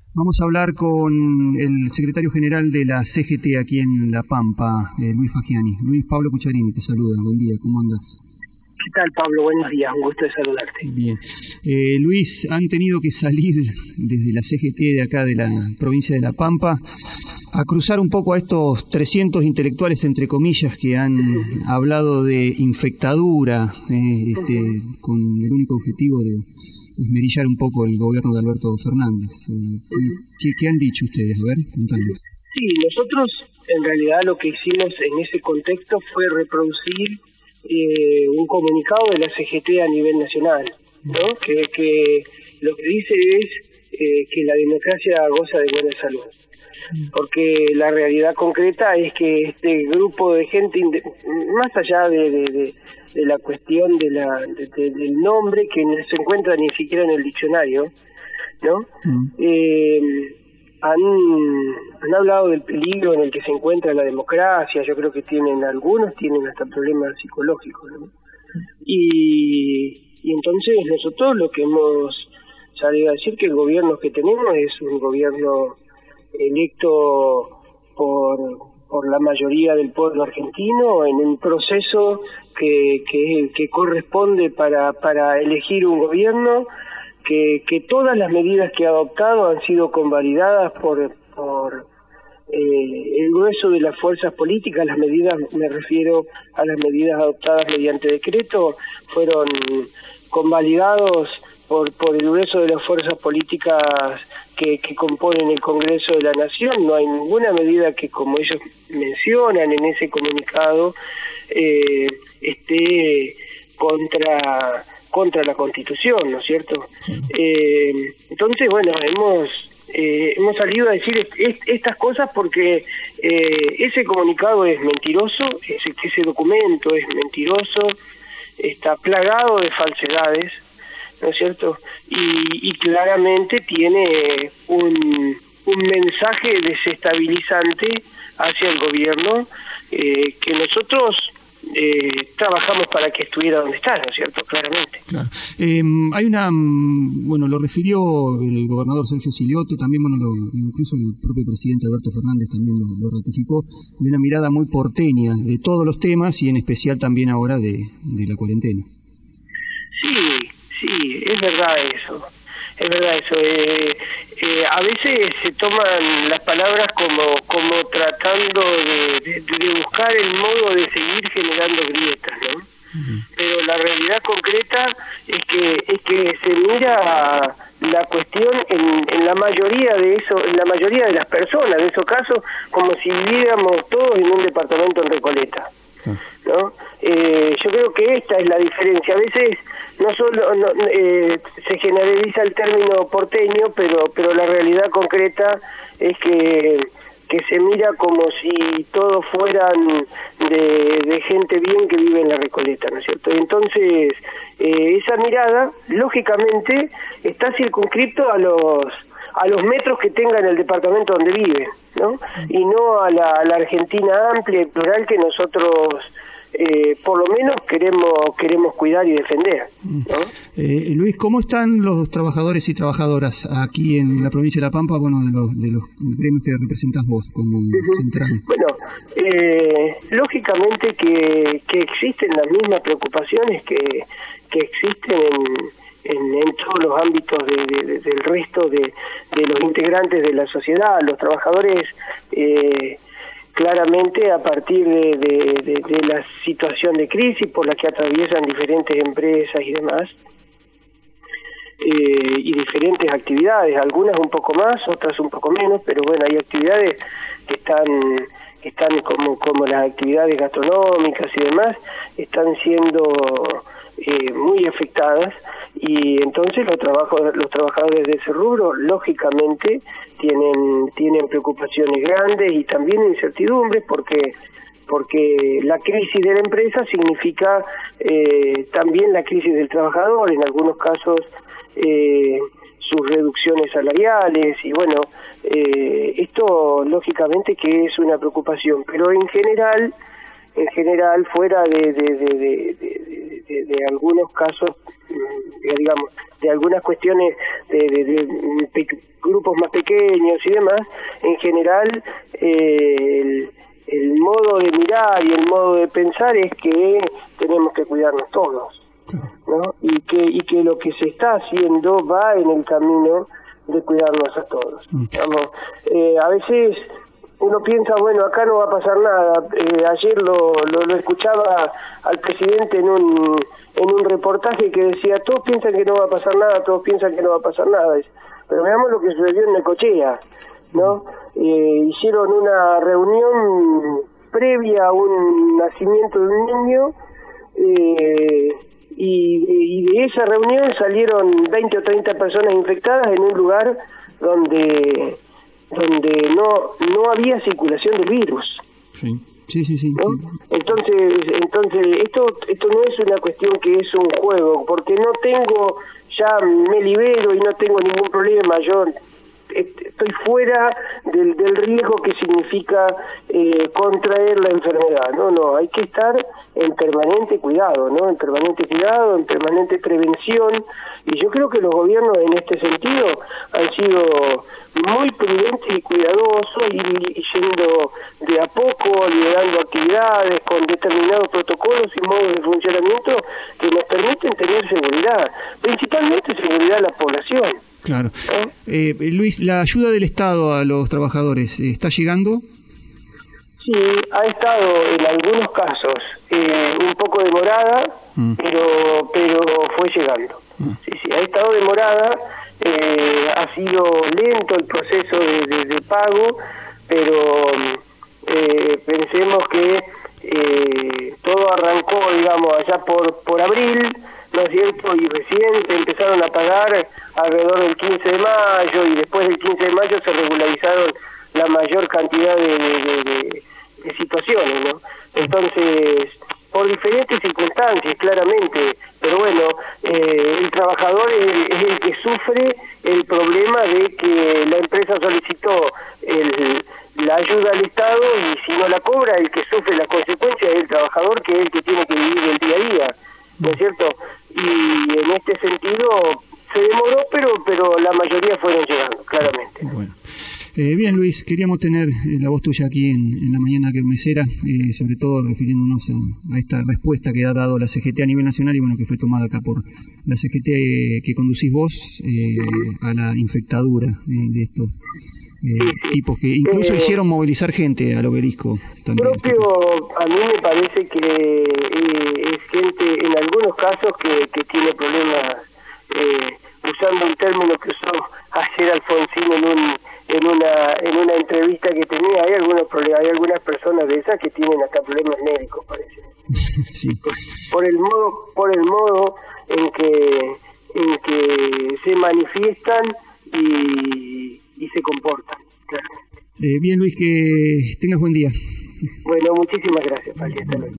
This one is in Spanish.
Vamos a hablar con el secretario general de la CGT aquí en La Pampa, Luis Fagiani. Luis, Pablo Cucharini te saluda. Buen día, ¿cómo andás? ¿Qué tal, Pablo? Buenos días, un gusto de saludarte. Bien. Luis, han tenido que salir desde la CGT de acá de la provincia de La Pampa a cruzar un poco a estos 300 intelectuales, entre comillas, que han hablado de infectadura, con el único objetivo de esmerillar un poco el gobierno de Alberto Fernández. ¿Qué han dicho ustedes? A ver, contanos. Sí, nosotros en realidad lo que hicimos en ese contexto fue reproducir un comunicado de la CGT a nivel nacional, ¿no? Que lo que dice es que la democracia goza de buena salud. Porque la realidad concreta es que este grupo de gente, más allá de la cuestión del nombre, que no se encuentra ni siquiera en el diccionario, ¿no? Han hablado del peligro en el que se encuentra la democracia. Yo creo que algunos tienen hasta problemas psicológicos, ¿no? Y entonces nosotros lo que hemos salido a decir que el gobierno que tenemos es un gobierno electo por la mayoría del pueblo argentino en un proceso que corresponde para elegir un gobierno, que todas las medidas que ha adoptado han sido convalidadas por el grueso de las fuerzas políticas. Las medidas, me refiero a las medidas adoptadas mediante decreto, fueron convalidados por el grueso de las fuerzas políticas que componen el Congreso de la Nación. No hay ninguna medida que, como ellos mencionan en ese comunicado, esté contra la Constitución, ¿no es cierto? Entonces, bueno, hemos salido a decir estas cosas porque ese comunicado es mentiroso, ese documento es mentiroso, está plagado de falsedades, ¿no es cierto? Y claramente tiene un mensaje desestabilizante hacia el gobierno, que nosotros trabajamos para que estuviera donde está, ¿no es cierto? Claramente. Claro. Hay lo refirió el gobernador Sergio Silioto, también, incluso el propio presidente Alberto Fernández también lo ratificó, de una mirada muy porteña de todos los temas y en especial también ahora de la cuarentena. Sí, es verdad eso. Es verdad eso. A veces se toman las palabras como tratando de buscar el modo de seguir generando grietas, ¿no? Uh-huh. Pero la realidad concreta es que se mira la cuestión en la mayoría de las personas, de esos casos, como si viviéramos todos en un departamento en Recoleta, ¿no? Yo creo que esta es la diferencia. A veces no solo se generaliza el término porteño, pero la realidad concreta es que se mira como si todos fueran de gente bien que vive en la Recoleta, ¿no es cierto? Entonces, esa mirada, lógicamente, está circunscripto a los metros que tenga en el departamento donde vive, ¿no? Y no a la Argentina amplia y plural que nosotros por lo menos queremos cuidar y defender, ¿no? Luis, ¿cómo están los trabajadores y trabajadoras aquí en la provincia de La Pampa, de los gremios que representás vos como central? Bueno, lógicamente que existen las mismas preocupaciones que existen en todos los ámbitos del resto de los integrantes de la sociedad. Los trabajadores, claramente, a partir de la situación de crisis por la que atraviesan diferentes empresas y demás, y diferentes actividades, algunas un poco más, otras un poco menos, pero bueno, hay actividades que están como las actividades gastronómicas y demás, están siendo muy afectadas, y entonces los trabajadores de ese rubro lógicamente tienen preocupaciones grandes y también incertidumbres porque la crisis de la empresa significa también la crisis del trabajador, en algunos casos sus reducciones salariales, y bueno, esto lógicamente que es una preocupación, pero en general fuera de algunos casos, digamos, de algunas cuestiones de grupos más pequeños y demás, en general el modo de mirar y el modo de pensar es que tenemos que cuidarnos todos, ¿no? Y que lo que se está haciendo va en el camino de cuidarnos a todos. Digamos, a veces uno piensa, bueno, acá no va a pasar nada. Ayer lo escuchaba al presidente en un reportaje que decía, todos piensan que no va a pasar nada, todos piensan que no va a pasar nada. Pero veamos lo que sucedió en Necochea, ¿no? Hicieron una reunión previa a un nacimiento de un niño, y de esa reunión salieron 20 o 30 personas infectadas en un lugar donde no había circulación del virus. Sí. ¿No? Entonces esto no es una cuestión que es un juego, porque ya me libero y no tengo ningún problema, yo estoy fuera del riesgo que significa contraer la enfermedad. No, hay que estar en permanente cuidado, ¿no? En permanente prevención, y yo creo que los gobiernos en este sentido han sido muy prudentes y cuidadosos, y yendo de a poco, liberando actividades con determinados protocolos y modos de funcionamiento que nos permiten tener seguridad, principalmente seguridad a la población. Claro. Luis, ¿la ayuda del Estado a los trabajadores está llegando? Sí, ha estado en algunos casos un poco demorada, pero fue llegando. Sí, ha estado demorada, ha sido lento el proceso de pago, pero pensemos que todo arrancó, digamos, allá por abril, ¿no es cierto? Y recién se empezaron a pagar alrededor del 15 de mayo, y después del 15 de mayo se regularizaron la mayor cantidad de situaciones, ¿no? Entonces, por diferentes circunstancias, claramente, pero bueno, el trabajador es el que sufre el problema de que la empresa solicitó la ayuda al Estado, y si no la cobra, el que sufre las consecuencias es el trabajador, que es el que tiene que vivir el día a día, ¿no es cierto? Y en este sentido se demoró, pero la mayoría fueron llegando, claramente. Bueno. Bien, Luis, queríamos tener la voz tuya aquí en la mañana kermesera, sobre todo refiriéndonos a esta respuesta que ha dado la CGT a nivel nacional, y bueno, que fue tomada acá por la CGT que conducís vos, a la infectadura de estos tipos que incluso hicieron movilizar gente al obelisco. También. A mí me parece que es gente, en algunos casos, que tiene problemas, usando un término que usó ayer Alfonsín en una entrevista que tenía. Hay algunos problemas, hay algunas personas de esas que tienen hasta problemas médicos, parece. Sí. Por el modo en que se manifiestan y se comportan, claramente. Bien, Luis, que tengas buen día. Bueno, muchísimas gracias, Pali. Hasta luego.